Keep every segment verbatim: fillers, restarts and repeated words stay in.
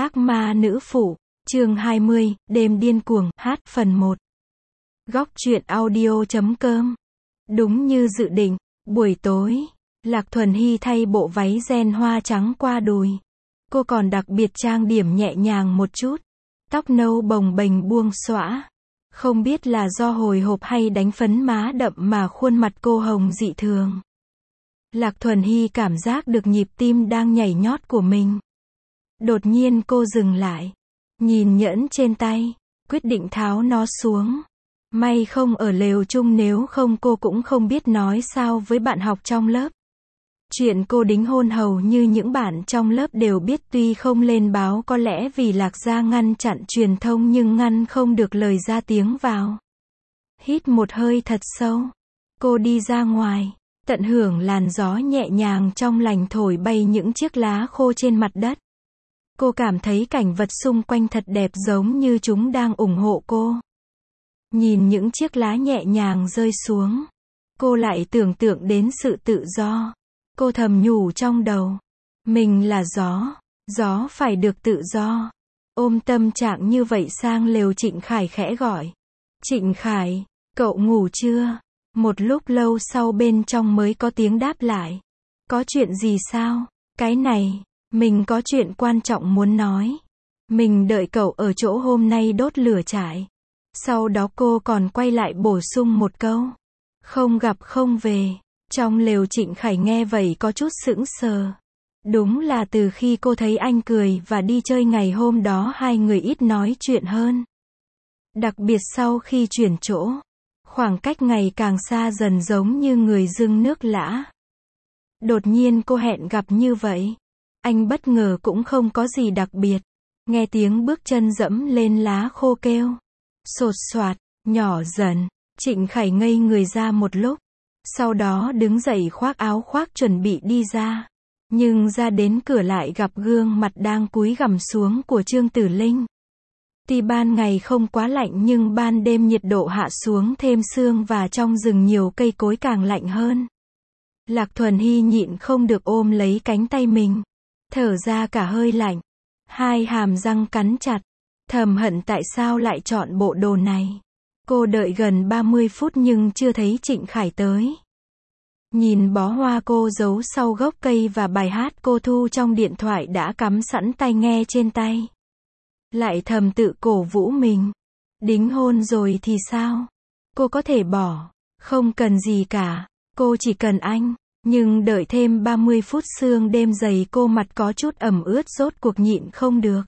Hắc ma nữ phụ, chương hai mươi, đêm điên cuồng, hát, phần một. Góc truyện audio chấm com. Đúng như dự định, buổi tối, Lạc Thuần Hy thay bộ váy ren hoa trắng qua đùi. Cô còn đặc biệt trang điểm nhẹ nhàng một chút. Tóc nâu bồng bềnh buông xõa. Không biết là do hồi hộp hay đánh phấn má đậm mà khuôn mặt cô hồng dị thường. Lạc Thuần Hy cảm giác được nhịp tim đang nhảy nhót của mình. Đột nhiên cô dừng lại. Nhìn nhẫn trên tay. Quyết định tháo nó xuống. May không ở lều chung, nếu không cô cũng không biết nói sao với bạn học trong lớp. Chuyện cô đính hôn hầu như những bạn trong lớp đều biết, tuy không lên báo có lẽ vì Lạc gia ngăn chặn truyền thông, nhưng ngăn không được lời ra tiếng vào. Hít một hơi thật sâu. Cô đi ra ngoài. Tận hưởng làn gió nhẹ nhàng trong lành thổi bay những chiếc lá khô trên mặt đất. Cô cảm thấy cảnh vật xung quanh thật đẹp, giống như chúng đang ủng hộ cô. Nhìn những chiếc lá nhẹ nhàng rơi xuống, cô lại tưởng tượng đến sự tự do. Cô thầm nhủ trong đầu, mình là gió, gió phải được tự do. Ôm tâm trạng như vậy sang lều, Trịnh Khải khẽ gọi. Trịnh Khải, cậu ngủ chưa? Một lúc lâu sau bên trong mới có tiếng đáp lại. Có chuyện gì sao? Cái này, mình có chuyện quan trọng muốn nói. Mình đợi cậu ở chỗ hôm nay đốt lửa trại. Sau đó cô còn quay lại bổ sung một câu. Không gặp không về. Trong lều Trịnh Khải nghe vậy có chút sững sờ. Đúng là từ khi cô thấy anh cười và đi chơi ngày hôm đó, hai người ít nói chuyện hơn. Đặc biệt sau khi chuyển chỗ, khoảng cách ngày càng xa dần, giống như người dưng nước lã. Đột nhiên cô hẹn gặp như vậy. Anh bất ngờ cũng không có gì đặc biệt. Nghe tiếng bước chân dẫm lên lá khô kêu. Sột soạt, nhỏ dần. Trịnh Khải ngây người ra một lúc. Sau đó đứng dậy khoác áo khoác chuẩn bị đi ra. Nhưng ra đến cửa lại gặp gương mặt đang cúi gằm xuống của Trương Tử Linh. Tuy ban ngày không quá lạnh, nhưng ban đêm nhiệt độ hạ xuống thêm sương, và trong rừng nhiều cây cối càng lạnh hơn. Lạc Thuần Hy nhịn không được ôm lấy cánh tay mình. Thở ra cả hơi lạnh. Hai hàm răng cắn chặt. Thầm hận tại sao lại chọn bộ đồ này. Cô đợi gần ba mươi phút nhưng chưa thấy Trịnh Khải tới. Nhìn bó hoa cô giấu sau gốc cây và bài hát cô thu trong điện thoại đã cắm sẵn tai nghe trên tay. Lại thầm tự cổ vũ mình. Đính hôn rồi thì sao? Cô có thể bỏ. Không cần gì cả. Cô chỉ cần anh. Nhưng đợi thêm ba mươi phút, sương đêm dày, cô mặt có chút ẩm ướt, rốt cuộc nhịn không được.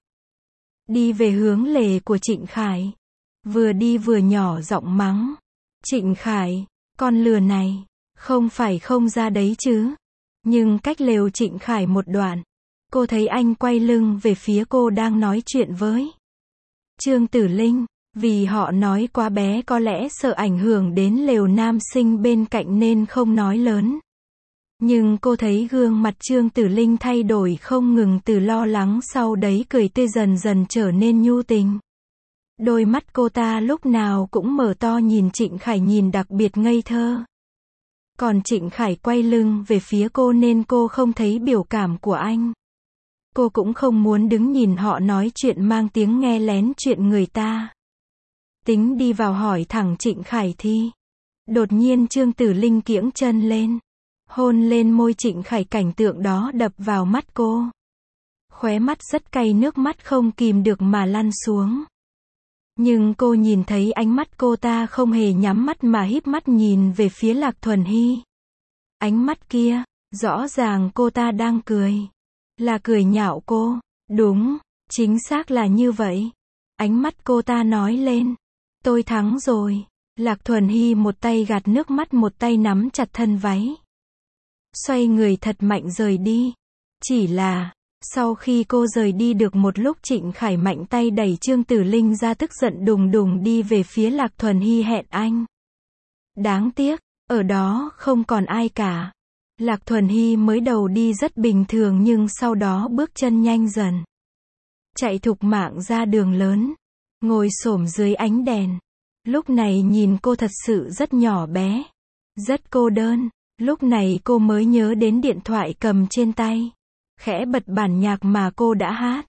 Đi về hướng lề của Trịnh Khải. Vừa đi vừa nhỏ giọng mắng. Trịnh Khải, con lừa này. Không phải không ra đấy chứ. Nhưng cách lều Trịnh Khải một đoạn, cô thấy anh quay lưng về phía cô, đang nói chuyện với Trương Tử Linh. Vì họ nói quá bé, có lẽ sợ ảnh hưởng đến lều nam sinh bên cạnh nên không nói lớn. Nhưng cô thấy gương mặt Trương Tử Linh thay đổi không ngừng, từ lo lắng sau đấy cười tươi dần dần trở nên nhu tình. Đôi mắt cô ta lúc nào cũng mở to nhìn Trịnh Khải, nhìn đặc biệt ngây thơ. Còn Trịnh Khải quay lưng về phía cô nên cô không thấy biểu cảm của anh. Cô cũng không muốn đứng nhìn họ nói chuyện mang tiếng nghe lén chuyện người ta. Tính đi vào hỏi thẳng Trịnh Khải thì đột nhiên Trương Tử Linh kiễng chân lên, hôn lên môi Trịnh Khải. Cảnh tượng đó đập vào mắt cô. Khóe mắt rất cay, nước mắt không kìm được mà lăn xuống. Nhưng cô nhìn thấy ánh mắt cô ta không hề nhắm mắt mà híp mắt nhìn về phía Lạc Thuần Hy. Ánh mắt kia, rõ ràng cô ta đang cười. Là cười nhạo cô. Đúng, chính xác là như vậy. Ánh mắt cô ta nói lên. Tôi thắng rồi. Lạc Thuần Hy một tay gạt nước mắt, một tay nắm chặt thân váy. Xoay người thật mạnh rời đi. Chỉ là, sau khi cô rời đi được một lúc, Trịnh Khải mạnh tay đẩy Trương Tử Linh ra, tức giận đùng đùng đi về phía Lạc Thuần Hy hẹn anh. Đáng tiếc, ở đó không còn ai cả. Lạc Thuần Hy mới đầu đi rất bình thường, nhưng sau đó bước chân nhanh dần. Chạy thục mạng ra đường lớn. Ngồi xổm dưới ánh đèn. Lúc này nhìn cô thật sự rất nhỏ bé. Rất cô đơn. Lúc này cô mới nhớ đến điện thoại cầm trên tay. Khẽ bật bản nhạc mà cô đã hát.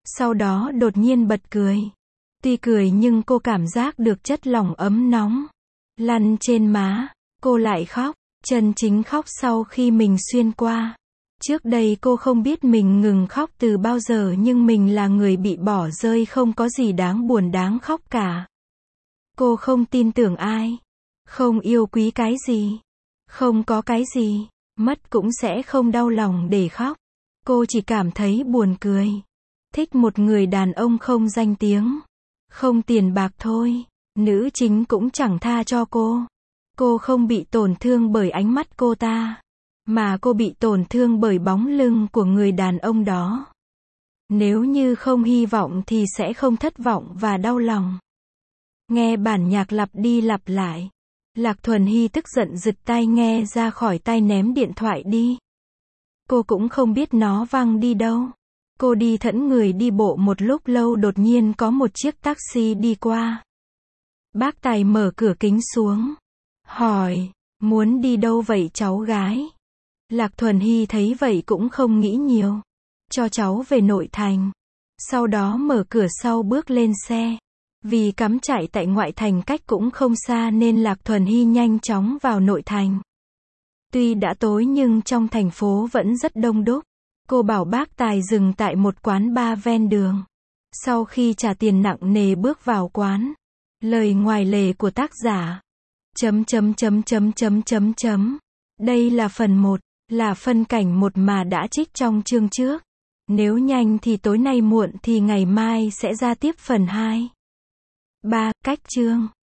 Sau đó đột nhiên bật cười. Tuy cười nhưng cô cảm giác được chất lỏng ấm nóng lăn trên má. Cô lại khóc, chân chính khóc sau khi mình xuyên qua. Trước đây cô không biết mình ngừng khóc từ bao giờ, nhưng mình là người bị bỏ rơi, không có gì đáng buồn đáng khóc cả. Cô không tin tưởng ai, không yêu quý cái gì, không có cái gì mất cũng sẽ không đau lòng để khóc. Cô chỉ cảm thấy buồn cười. Thích một người đàn ông không danh tiếng, không tiền bạc thôi. Nữ chính cũng chẳng tha cho cô. Cô không bị tổn thương bởi ánh mắt cô ta, mà cô bị tổn thương bởi bóng lưng của người đàn ông đó. Nếu như không hy vọng thì sẽ không thất vọng và đau lòng. Nghe bản nhạc lặp đi lặp lại. Lạc Thuần Hy tức giận giật tai nghe ra khỏi tai, ném điện thoại đi. Cô cũng không biết nó văng đi đâu. Cô đi thẫn người đi bộ một lúc lâu, đột nhiên có một chiếc taxi đi qua. Bác tài mở cửa kính xuống, hỏi, muốn đi đâu vậy cháu gái? Lạc Thuần Hy thấy vậy cũng không nghĩ nhiều. Cho cháu về nội thành. Sau đó mở cửa sau bước lên xe. Vì cắm trại tại ngoại thành cách cũng không xa nên Lạc Thuần Hy nhanh chóng vào nội thành. Tuy đã tối nhưng trong thành phố vẫn rất đông đúc. Cô bảo bác tài dừng tại một quán bar ven đường. Sau khi trả tiền nặng nề bước vào quán. Lời ngoài lề của tác giả. Chấm chấm chấm chấm chấm chấm chấm. Đây là phần một, là phân cảnh một mà đã trích trong chương trước. Nếu nhanh thì tối nay, muộn thì ngày mai sẽ ra tiếp phần hai. ba. Cách chương